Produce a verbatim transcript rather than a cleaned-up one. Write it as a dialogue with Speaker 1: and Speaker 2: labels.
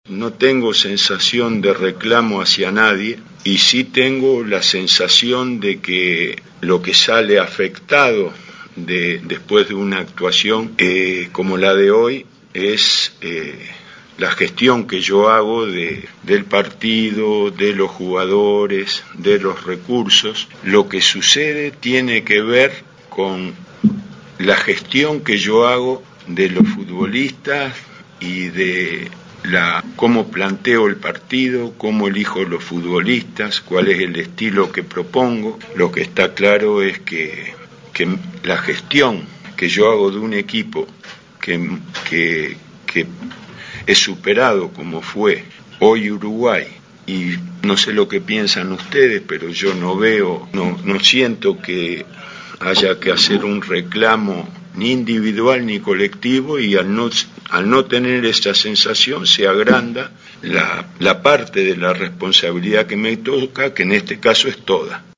Speaker 1: No tengo sensación de reclamo hacia nadie y sí tengo la sensación de que lo que sale afectado de, después de una actuación eh, como la de hoy es eh, la gestión que yo hago de, del partido, de los jugadores, de los recursos. Lo que sucede tiene que ver con la gestión que yo hago de los futbolistas y de la cómo planteo el partido, cómo elijo los futbolistas, cuál es el estilo que propongo. Lo que está claro es que, que la gestión que yo hago de un equipo que, que, que es superado como fue hoy Uruguay, y no sé lo que piensan ustedes, pero yo no veo, no, no siento que haya que hacer un reclamo ni individual ni colectivo, y al no, al no tener esa sensación se agranda la, la parte de la responsabilidad que me toca, que en este caso es toda.